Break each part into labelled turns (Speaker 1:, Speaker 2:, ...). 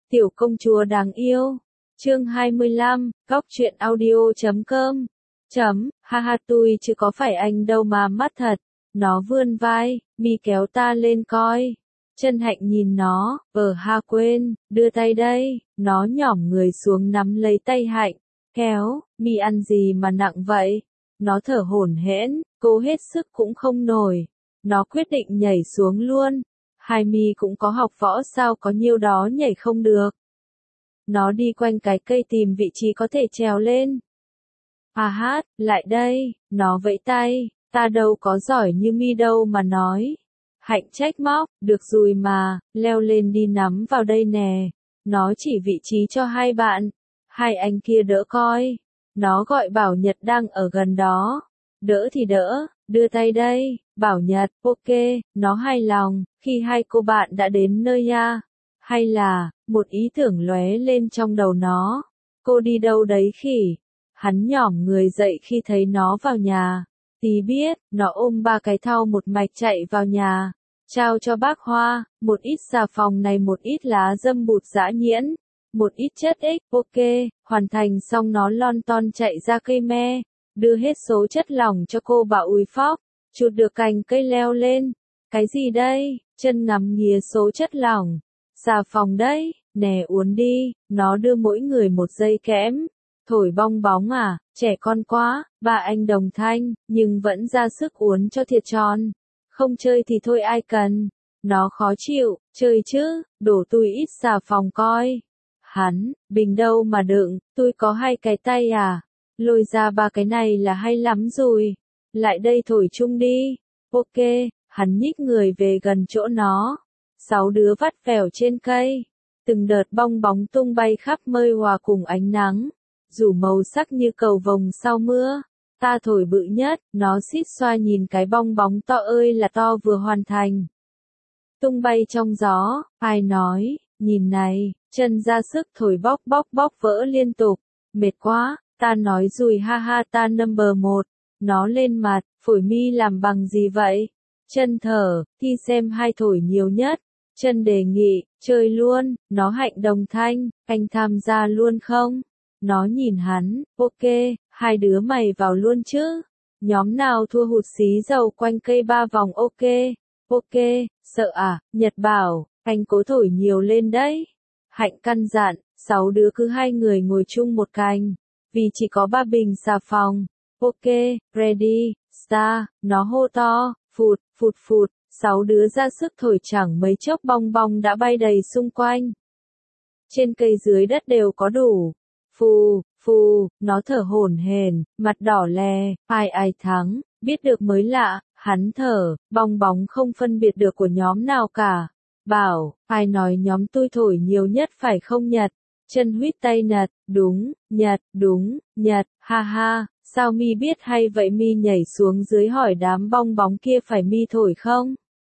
Speaker 1: Tiểu công chúa đáng yêu. Chương 25, góc truyện audio.com. Ha ha, tôi chứ có phải anh đâu mà mắt thật. Nó vươn vai, mi kéo ta lên coi. Chân Hạnh nhìn nó, ha quên, đưa tay đây. Nó nhỏm người xuống nắm lấy tay Hạnh. Kéo, mi ăn gì mà nặng vậy? Nó thở hổn hển, cố hết sức cũng không nổi. Nó quyết định nhảy xuống luôn. Hai mi cũng có học võ sao có nhiêu đó nhảy không được. Nó đi quanh cái cây tìm vị trí có thể trèo lên. Hát, lại đây, nó vẫy tay, ta đâu có giỏi như mi đâu mà nói. Hạnh trách móc, được rồi mà, leo lên đi nắm vào đây nè. Nó chỉ vị trí cho hai bạn, hai anh kia đỡ coi. Nó gọi Bảo Nhật đang ở gần đó. Đỡ thì đỡ, đưa tay đây, Bảo Nhật, ok, nó hài lòng, khi hai cô bạn đã đến nơi nha. Hay là, một ý tưởng lóe lên trong đầu nó. Cô đi đâu đấy khỉ? Hắn nhỏm người dậy khi thấy nó vào nhà. Tí biết, nó ôm ba cái thau một mạch chạy vào nhà. Trao cho bác Hoa, một ít xà phòng này, một ít lá dâm bụt dã nhuyễn, một ít chất ích, ok, hoàn thành xong nó lon ton chạy ra cây me, đưa hết số chất lỏng cho cô bảo ui phóc, chụt được cành cây leo lên. Cái gì đây? Chân ngắm nghía số chất lỏng. Xà phòng đấy, nè uốn đi, nó đưa mỗi người một dây kẽm. Thổi bong bóng à, trẻ con quá, ba anh đồng thanh, nhưng vẫn ra sức uốn cho thiệt tròn. Không chơi thì thôi ai cần. Nó khó chịu, chơi chứ, đổ tôi ít xà phòng coi. Hắn, bình đâu mà đựng, tôi có hai cái tay à. Lôi ra ba cái này là hay lắm rồi. Lại đây thổi chung đi. Ok, hắn nhích người về gần chỗ nó. 6 đứa vắt vẻo trên cây. Từng đợt bong bóng tung bay khắp mơi hòa cùng ánh nắng. Rủ màu sắc như cầu vồng sau mưa. Ta thổi bự nhất, nó xít xoa nhìn cái bong bóng to ơi là to vừa hoàn thành. Tung bay trong gió, ai nói, nhìn này, chân ra sức thổi bóc vỡ liên tục. Mệt quá, ta nói rồi ha ha ta number 1. Nó lên mặt, phổi mi làm bằng gì vậy? Chân thở, thi xem hai thổi nhiều nhất. Chân đề nghị, chơi luôn, nó Hạnh đồng thanh, anh tham gia luôn không? Nó nhìn hắn, ok, hai đứa mày vào luôn chứ. Nhóm nào thua hụt xí dầu quanh cây 3 vòng ok, sợ à, Nhật bảo, anh cố thổi nhiều lên đấy. Hạnh căn dặn, 6 đứa cứ hai người ngồi chung một cành, vì chỉ có 3 bình xà phòng. Ok, ready, start, nó hô to, phụt, 6 đứa ra sức thổi chẳng mấy chốc bong bong đã bay đầy xung quanh. Trên cây dưới đất đều có đủ. Phù, nó thở hổn hển, mặt đỏ lè, ai thắng, biết được mới lạ, hắn thở, bong bóng không phân biệt được của nhóm nào cả. Bảo, ai nói nhóm tôi thổi nhiều nhất phải không Nhật? Chân huýt tay Nhật, đúng, Nhật, ha ha, sao mi biết hay vậy mi nhảy xuống dưới hỏi đám bong bóng kia phải mi thổi không?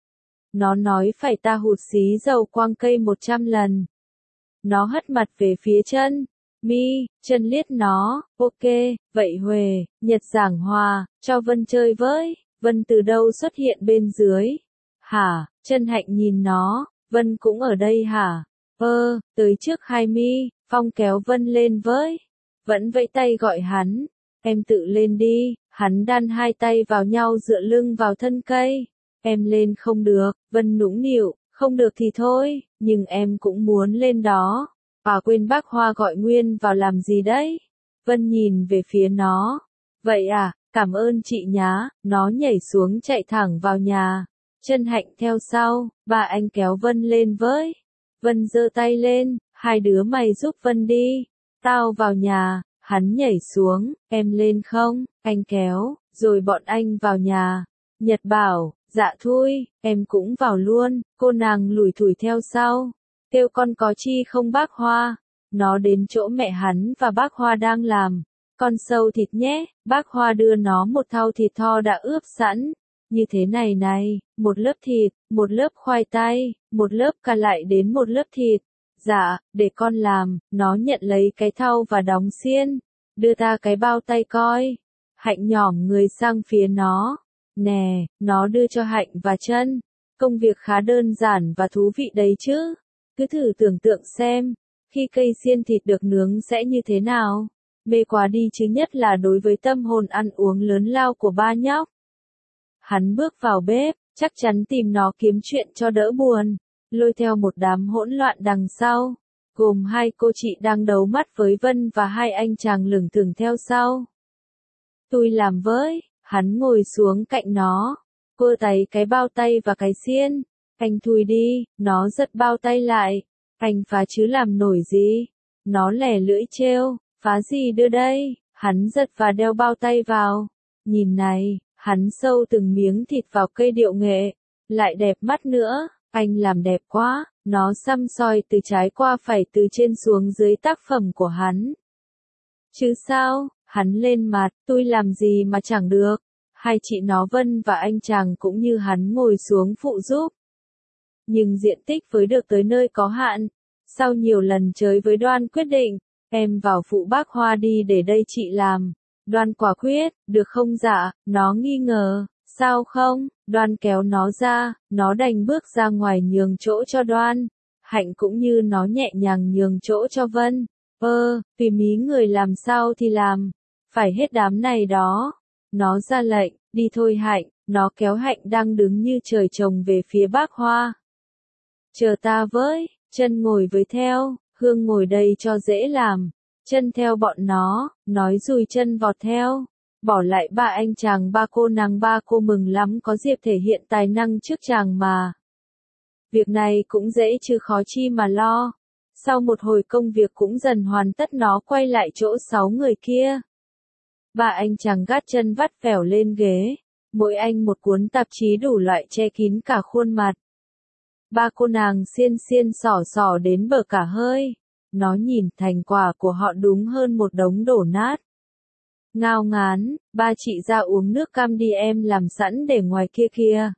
Speaker 1: Nó nói phải ta hụt xí dầu quang cây 100 lần. Nó hất mặt về phía chân. Chân liếc nó, ok, vậy Huệ, Nhật giảng hòa, cho Vân chơi với. Vân từ đâu xuất hiện bên dưới? Hả, Chân Hạnh nhìn nó, Vân cũng ở đây hả? Tới trước hai Phong kéo Vân lên với. Vẫn vẫy tay gọi hắn, em tự lên đi, hắn đan hai tay vào nhau dựa lưng vào thân cây. Em lên không được, Vân nũng nịu, không được thì thôi, nhưng em cũng muốn lên đó. Quên bác Hoa gọi Nguyên vào làm gì đấy? Vân nhìn về phía nó. Vậy à, cảm ơn chị nhá, nó nhảy xuống chạy thẳng vào nhà. Chân Hạnh theo sau, ba anh kéo Vân lên với. Vân giơ tay lên, hai đứa mày giúp Vân đi. Tao vào nhà, hắn nhảy xuống, em lên không, anh kéo, rồi bọn anh vào nhà. Nhật bảo, dạ thôi, em cũng vào luôn, cô nàng lủi thủi theo sau. Kêu con có chi không bác Hoa? Nó đến chỗ mẹ hắn và bác Hoa đang làm. Con sâu thịt nhé, bác Hoa đưa nó một thau thịt tho đã ướp sẵn. Như thế này, một lớp thịt, một lớp khoai tây, một lớp cà lại đến một lớp thịt. Dạ, để con làm, nó nhận lấy cái thau và đóng xiên. Đưa ta cái bao tay coi. Hạnh nhỏm người sang phía nó. Nè, nó đưa cho Hạnh và Chân. Công việc khá đơn giản và thú vị đấy chứ. Cứ thử tưởng tượng xem, khi cây xiên thịt được nướng sẽ như thế nào. Mê quá đi chứ, nhất là đối với tâm hồn ăn uống lớn lao của ba nhóc. Hắn bước vào bếp, chắc chắn tìm nó kiếm chuyện cho đỡ buồn, lôi theo một đám hỗn loạn đằng sau, gồm hai cô chị đang đấu mắt với Vân và hai anh chàng lửng thửng theo sau. Tôi làm với, hắn ngồi xuống cạnh nó, vơ tay cái bao tay và cái xiên. Anh thui đi, nó giật bao tay lại. Anh phá chứ làm nổi gì? Nó lẻ lưỡi trêu, phá gì đưa đây? Hắn giật và đeo bao tay vào. Nhìn này, hắn sâu từng miếng thịt vào cây điệu nghệ. Lại đẹp mắt nữa, anh làm đẹp quá. Nó săm soi từ trái qua phải, từ trên xuống dưới tác phẩm của hắn. Chứ sao, hắn lên mặt, tôi làm gì mà chẳng được. Hai chị nó Vân và anh chàng cũng như hắn ngồi xuống phụ giúp. Nhưng diện tích với được tới nơi có hạn. Sau nhiều lần chới với Đoan quyết định, em vào phụ bác Hoa đi, để đây chị làm. Đoan quả quyết, được không dạ? Nó nghi ngờ, sao không? Đoan kéo nó ra, nó đành bước ra ngoài nhường chỗ cho Đoan. Hạnh cũng như nó nhẹ nhàng nhường chỗ cho Vân. Tùy mí người làm sao thì làm. Phải hết đám này đó. Nó ra lệnh, đi thôi Hạnh. Nó kéo Hạnh đang đứng như trời trồng về phía bác Hoa. Chờ ta với, Chân ngồi với theo, Hương ngồi đây cho dễ làm. Chân theo bọn nó, nói rồi Chân vọt theo. Bỏ lại ba anh chàng ba cô nàng. Ba cô mừng lắm có dịp thể hiện tài năng trước chàng mà. Việc này cũng dễ chứ khó chi mà lo. Sau một hồi công việc cũng dần hoàn tất, nó quay lại chỗ 6 người kia. Ba anh chàng gác chân vắt vẻo lên ghế. Mỗi anh một cuốn tạp chí đủ loại che kín cả khuôn mặt. Ba cô nàng xiên xiên xỏ xỏ đến bờ cả hơi. Nó nhìn thành quả của họ đúng hơn một đống đổ nát. Ngao ngán, ba chị ra uống nước cam đi, em làm sẵn để ngoài kia kìa.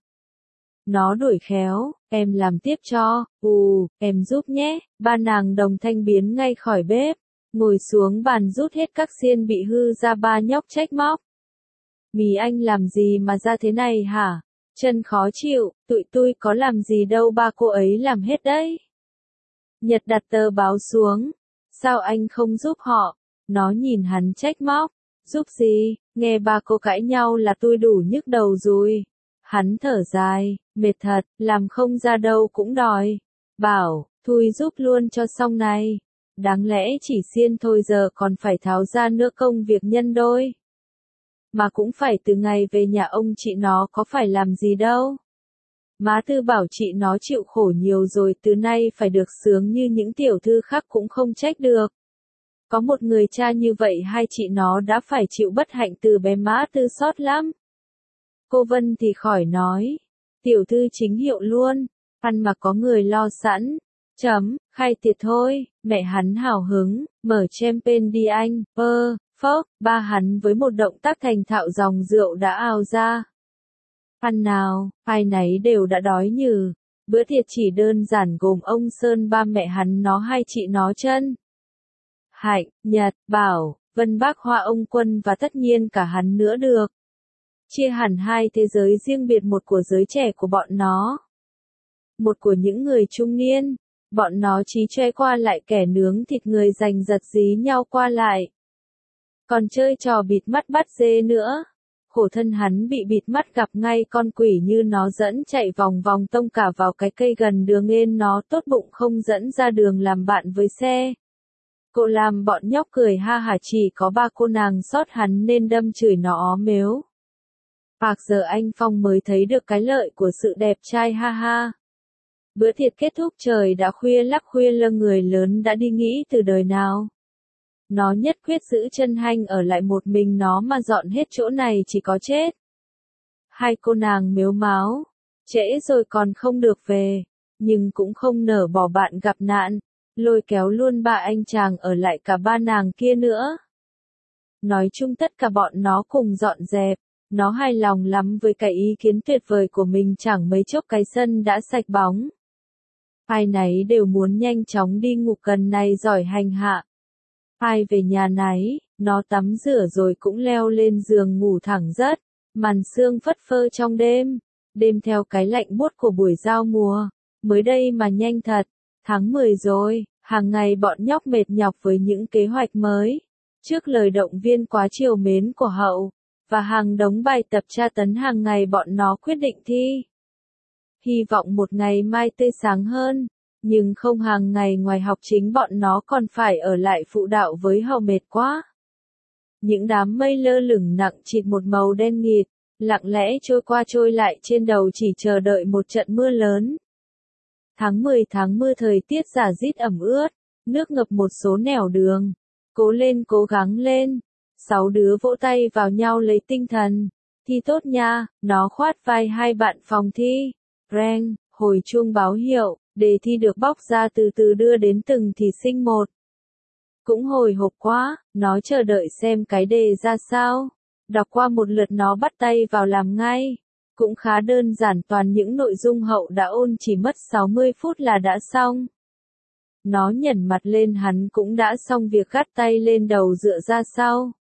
Speaker 1: Nó đuổi khéo, em làm tiếp cho, em giúp nhé. Ba nàng đồng thanh biến ngay khỏi bếp, ngồi xuống bàn rút hết các xiên bị hư ra. Ba nhóc trách móc. Mì anh làm gì mà ra thế này hả? Chân khó chịu, tụi tôi có làm gì đâu, ba cô ấy làm hết đấy. Nhật đặt tờ báo xuống. Sao anh không giúp họ? Nó nhìn hắn trách móc. Giúp gì? Nghe ba cô cãi nhau là tôi đủ nhức đầu rồi. Hắn thở dài, mệt thật, làm không ra đâu cũng đòi. Bảo, thôi giúp luôn cho xong này. Đáng lẽ chỉ xiên thôi, giờ còn phải tháo ra nữa, công việc nhân đôi. Mà cũng phải từ ngày về nhà ông chị nó có phải làm gì đâu. Má Tư bảo chị nó chịu khổ nhiều rồi, từ nay phải được sướng như những tiểu thư khác cũng không trách được. Có một người cha như vậy, hai chị nó đã phải chịu bất hạnh từ bé. Má Tư xót lắm. Cô Vân thì khỏi nói. Tiểu thư chính hiệu luôn. Ăn mà có người lo sẵn. Khai tiệc thôi. Mẹ hắn hào hứng. Mở champagne đi anh. Phốc. Ba hắn với một động tác thành thạo dòng rượu đã ào ra. Ăn nào. Ai nấy đều đã đói nhừ. Bữa tiệc chỉ đơn giản gồm ông Sơn, ba mẹ hắn, nó hai chị nó Chân, Hạnh, Nhật, Bảo, Vân, bác Hoa, ông Quân và tất nhiên cả hắn nữa được. Chia hẳn hai thế giới riêng biệt, một của giới trẻ của bọn nó. Một của những người trung niên. Bọn nó chí choe qua lại, kẻ nướng thịt người giành giật dí nhau qua lại. Còn chơi trò bịt mắt bắt dê nữa. Khổ thân hắn bị bịt mắt, gặp ngay con quỷ như nó dẫn chạy vòng vòng tông cả vào cái cây gần đường, nên nó tốt bụng không dẫn ra đường làm bạn với xe. Cô làm bọn nhóc cười ha hả, chỉ có ba cô nàng sót hắn nên đâm chửi nó ó mếu. Giờ anh Phong mới thấy được cái lợi của sự đẹp trai, ha ha. Bữa tiệc kết thúc trời đã khuya lắc khuya lơ, người lớn đã đi nghĩ từ đời nào. Nó nhất quyết giữ Chân Hanh ở lại một mình nó, mà dọn hết chỗ này chỉ có chết. Hai cô nàng mếu máo. Trễ rồi còn không được về. Nhưng cũng không nỡ bỏ bạn gặp nạn. Lôi kéo luôn ba anh chàng ở lại cả ba nàng kia nữa. Nói chung tất cả bọn nó cùng dọn dẹp. Nó hài lòng lắm với cái ý kiến tuyệt vời của mình, chẳng mấy chốc cái sân đã sạch bóng. Ai nấy đều muốn nhanh chóng đi ngủ, cần này giỏi hành hạ. Ai về nhà nấy, nó tắm rửa rồi cũng leo lên giường ngủ thẳng giấc. Màn sương phất phơ trong đêm. Đêm theo cái lạnh buốt của buổi giao mùa. Mới đây mà nhanh thật. Tháng 10 rồi, hàng ngày bọn nhóc mệt nhọc với những kế hoạch mới. Trước lời động viên quá trìu mến của Hậu, và hàng đống bài tập tra tấn hàng ngày bọn nó quyết định thi. Hy vọng một ngày mai tươi sáng hơn, nhưng không, hàng ngày ngoài học chính bọn nó còn phải ở lại phụ đạo với Hậu, mệt quá. Những đám mây lơ lửng nặng trịch một màu đen nghịt, lặng lẽ trôi qua trôi lại trên đầu chỉ chờ đợi một trận mưa lớn. Tháng 10 thời tiết rả rít ẩm ướt, nước ngập một số nẻo đường. Cố lên, cố gắng lên. 6 đứa vỗ tay vào nhau lấy tinh thần. Thi tốt nha, nó khoát vai hai bạn phòng thi. Reng, hồi chuông báo hiệu, đề thi được bóc ra từ từ đưa đến từng thí sinh một. Cũng hồi hộp quá, nó chờ đợi xem cái đề ra sao. Đọc qua một lượt nó bắt tay vào làm ngay. Cũng khá đơn giản, toàn những nội dung Hậu đã ôn chỉ mất 60 phút là đã xong. Nó nhẩn mặt lên, hắn cũng đã xong việc, gắt tay lên đầu dựa ra sau.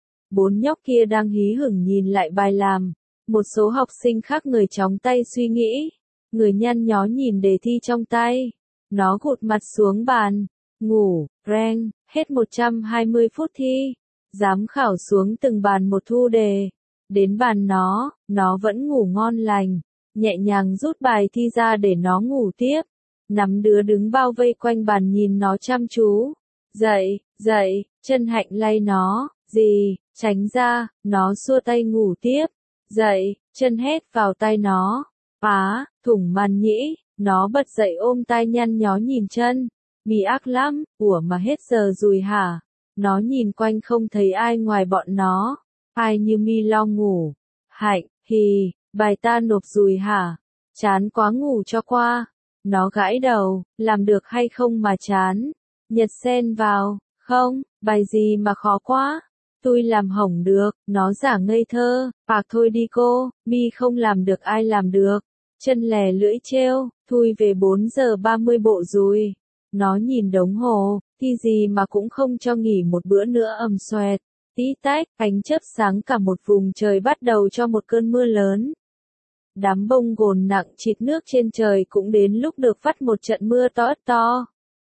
Speaker 1: 4 nhóc kia đang hí hửng nhìn lại bài làm. Một số học sinh khác người chóng tay suy nghĩ. Người nhăn nhó nhìn đề thi trong tay. Nó gục mặt xuống bàn. Ngủ, reng, hết 120 phút thi. Giám khảo xuống từng bàn một thu đề. Đến bàn nó vẫn ngủ ngon lành. Nhẹ nhàng rút bài thi ra để nó ngủ tiếp. 5 đứa đứng bao vây quanh bàn nhìn nó chăm chú. Dậy, dậy, Chân Hạnh lay nó. Gì, tránh ra, nó xua tay ngủ tiếp. Dậy, Chân hét vào tay nó. Thủng màn nhĩ, nó bật dậy ôm tai nhăn nhó nhìn Chân. Mi ác lắm, ủa mà hết giờ rồi hả? Nó nhìn quanh không thấy ai ngoài bọn nó. Ai như Mi lo ngủ. Hạnh, hì, bài ta nộp rồi hả? Chán quá, ngủ cho qua. Nó gãi đầu, làm được hay không mà chán. Nhật xen vào, không, bài gì mà khó quá. Tôi làm hỏng được, nó giả ngây thơ. Thôi đi cô, Mi không làm được ai làm được. Chân lè lưỡi trêu, thui về 4 giờ 30 bộ rồi. Nó nhìn đồng hồ, thi gì mà cũng không cho nghỉ một bữa nữa, ầm xoẹt. Tí tách, ánh chớp sáng cả một vùng trời, bắt đầu cho một cơn mưa lớn. Đám bông gồn nặng trịt nước trên trời cũng đến lúc được vắt một trận mưa to ớt to.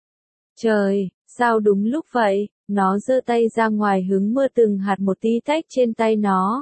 Speaker 1: Trời, sao đúng lúc vậy? Nó giơ tay ra ngoài hứng mưa từng hạt một tí tách trên tay nó.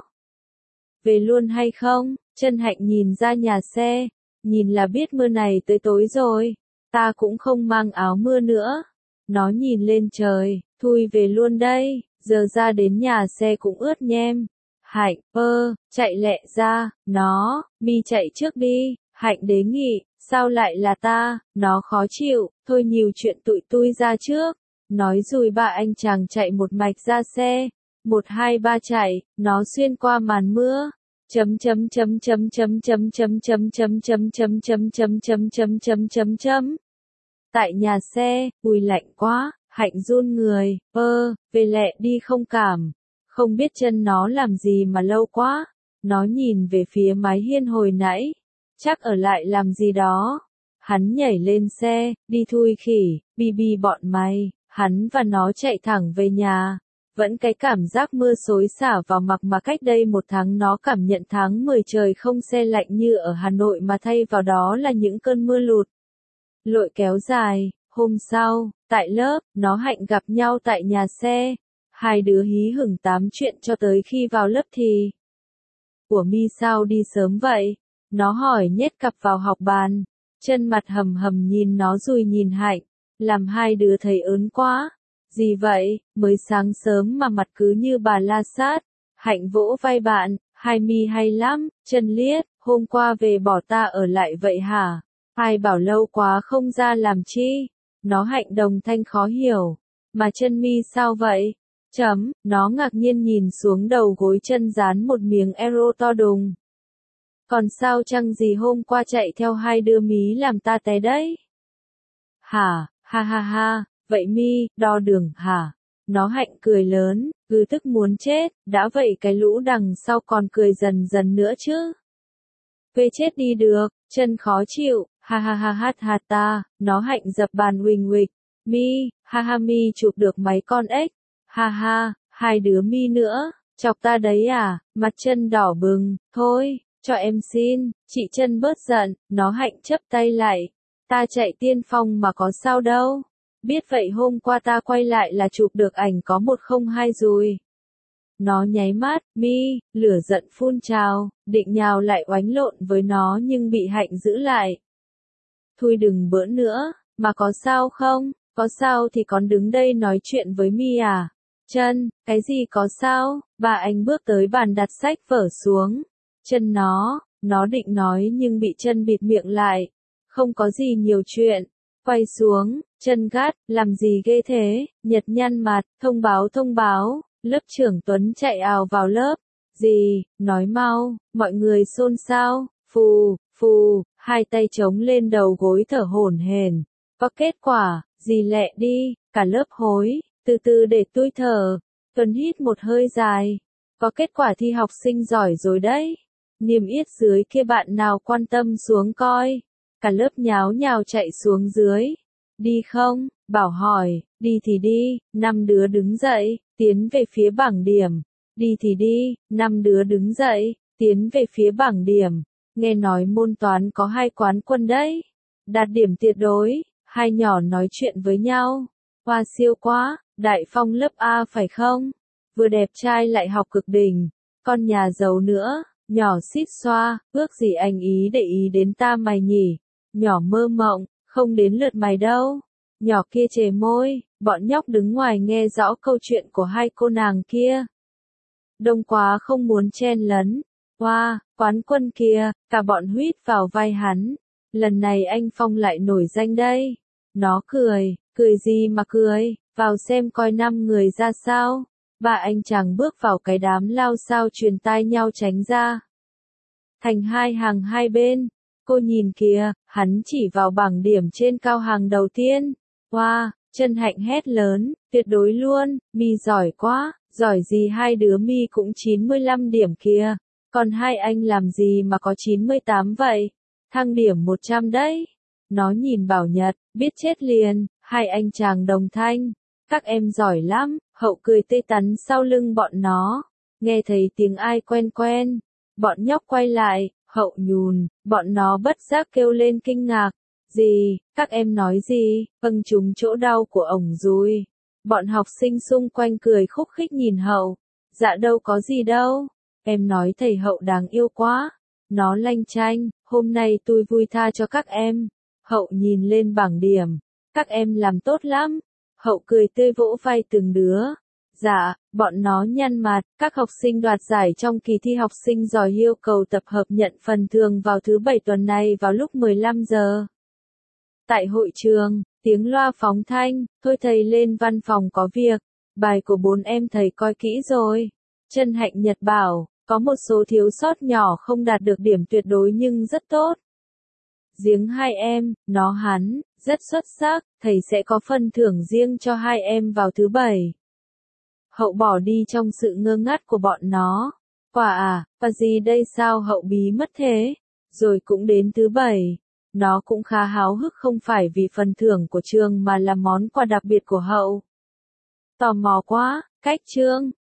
Speaker 1: Về luôn hay không? Chân Hạnh nhìn ra nhà xe. Nhìn là biết mưa này tới tối rồi. Ta cũng không mang áo mưa nữa. Nó nhìn lên trời. Thui về luôn đây. Giờ ra đến nhà xe cũng ướt nhem. Hạnh, chạy lẹ ra. Mi chạy trước đi. Hạnh đề nghị. Sao lại là ta? Nó khó chịu. Thôi nhiều chuyện, tụi tôi ra trước. Nói rồi ba anh chàng chạy một mạch ra xe. 1 2 3 chạy. Nó xuyên qua màn mưa. Tại nhà xe, ui lạnh quá, Hạnh run người. Về lẹ đi, không cảm. Không biết chân nó làm gì mà lâu quá. Nó nhìn về phía mái hiên hồi nãy. Chắc ở lại làm gì đó. Hắn nhảy lên xe, đi thui khỉ, bi bọn mày. Hắn và nó chạy thẳng về nhà. Vẫn cái cảm giác mưa xối xả vào mặt mà cách đây 1 tháng nó cảm nhận tháng 10 trời không se lạnh như ở Hà Nội, mà thay vào đó là những cơn mưa lụt. Lội kéo dài. Hôm sau, tại lớp, nó Hạnh gặp nhau tại nhà xe. Hai đứa hí hửng tám chuyện cho tới khi vào lớp thì. Của Mi sao đi sớm vậy? Nó hỏi nhét cặp vào học bàn. Chân mặt hầm hầm nhìn nó rồi nhìn Hạnh. Làm hai đứa thấy ớn quá. Gì vậy, mới sáng sớm mà mặt cứ như bà La Sát. Hạnh vỗ vai bạn, hai Mi hay lắm. Chân liếc, hôm qua về bỏ ta ở lại vậy hả? Ai bảo lâu quá không ra làm chi? Nó Hạnh đồng thanh khó hiểu. Mà chân Mi sao vậy? Nó ngạc nhiên nhìn xuống đầu gối chân dán một miếng ero to đùng. Còn sao chăng gì, hôm qua chạy theo hai đứa mí làm ta té đấy. Hả, ha ha ha, vậy Mi, đo đường hả? Nó Hạnh cười lớn, tức muốn chết, đã vậy cái lũ đằng sau còn cười dần dần nữa chứ. Về chết đi được, chân khó chịu, ha ha ha ha ha ta, nó Hạnh dập bàn huỳnh huỳnh. Mi, ha ha, Mi chụp được mấy con ếch. Ha ha, hai đứa Mi nữa, chọc ta đấy à? Mặt chân đỏ bừng. Thôi, cho em xin, chị Chân bớt giận. Nó Hạnh chắp tay lại. Ta chạy tiên phong mà có sao đâu. Biết vậy hôm qua ta quay lại là chụp được ảnh có 102 rồi. Nó nháy mắt, lửa giận phun trào, định nhào lại oánh lộn với nó nhưng bị Hạnh giữ lại. Thôi đừng bỡn nữa, mà có sao không? Có sao thì con đứng đây nói chuyện với mi à? Chân, cái gì có sao? Bà anh bước tới bàn đặt sách vở xuống. Chân nó định nói nhưng bị chân bịt miệng lại. Không có gì nhiều chuyện. Quay xuống, chân gắt, làm gì ghê thế? Nhật nhăn mặt, thông báo. Lớp trưởng Tuấn chạy ào vào lớp. Gì, nói mau, mọi người xôn xao. Phù, hai tay chống lên đầu gối thở hổn hển. Có kết quả, gì lẹ đi, cả lớp hối, từ từ để tôi thở. Tuấn hít một hơi dài. Có kết quả thi học sinh giỏi rồi đấy. Niêm yết dưới kia bạn nào quan tâm xuống coi. Cả lớp nháo nhào chạy xuống dưới. Đi không? Bảo hỏi, đi thì đi, 5 đứa đứng dậy, tiến về phía bảng điểm. Đi thì đi, 5 đứa đứng dậy, tiến về phía bảng điểm. Nghe nói môn toán có 2 quán quân đấy. Đạt điểm tuyệt đối, hai nhỏ nói chuyện với nhau. Hoa siêu quá, Đại Phong lớp A phải không? Vừa đẹp trai lại học cực đỉnh, con nhà giàu nữa, nhỏ xít xoa, ước gì anh ý để ý đến ta mày nhỉ? Nhỏ mơ mộng, không đến lượt mày đâu. Nhỏ kia chề môi, bọn nhóc đứng ngoài nghe rõ câu chuyện của hai cô nàng kia. Đông quá không muốn chen lấn. Hoa, quán quân kia, cả bọn huýt vào vai hắn. Lần này anh Phong lại nổi danh đây. Nó cười gì mà cười, vào xem coi 5 người ra sao. Ba anh chàng bước vào cái đám lao sao truyền tai nhau tránh ra. Thành hai hàng hai bên. Cô nhìn kìa, hắn chỉ vào bảng điểm trên cao hàng đầu tiên. Wow, chân Hạnh hét lớn, tuyệt đối luôn, mi giỏi quá, giỏi gì hai đứa mi cũng 95 điểm kìa. Còn hai anh làm gì mà có 98 vậy? Thăng điểm 100 đấy. Nó nhìn Bảo Nhật, biết chết liền, hai anh chàng đồng thanh. Các em giỏi lắm, Hậu cười tê tắn sau lưng bọn nó. Nghe thấy tiếng ai quen quen. Bọn nhóc quay lại, Hậu nhùn, bọn nó bất giác kêu lên kinh ngạc. Gì, các em nói gì, vâng trúng chỗ đau của ổng rồi. Bọn học sinh xung quanh cười khúc khích nhìn Hậu. Dạ đâu có gì đâu, em nói thầy Hậu đáng yêu quá. Nó lanh chanh, hôm nay tôi vui tha cho các em. Hậu nhìn lên bảng điểm, các em làm tốt lắm. Hậu cười tươi vỗ vai từng đứa. Dạ, bọn nó nhăn mặt, các học sinh đoạt giải trong kỳ thi học sinh giỏi yêu cầu tập hợp nhận phần thưởng vào thứ 7 tuần này vào lúc 15 giờ. Tại hội trường, tiếng loa phóng thanh, thôi thầy lên văn phòng có việc, bài của 4 em thầy coi kỹ rồi. Chân Hạnh Nhật bảo, có một số thiếu sót nhỏ không đạt được điểm tuyệt đối nhưng rất tốt. Riêng hai em, hắn, rất xuất sắc, thầy sẽ có phần thưởng riêng cho hai em vào thứ 7. Hậu bỏ đi trong sự ngơ ngác của bọn nó. Quả à, và gì đây sao Hậu bí mất thế? Rồi cũng đến thứ 7. Nó cũng khá háo hức không phải vì phần thưởng của trường mà là món quà đặc biệt của Hậu. Tò mò quá, cách chương.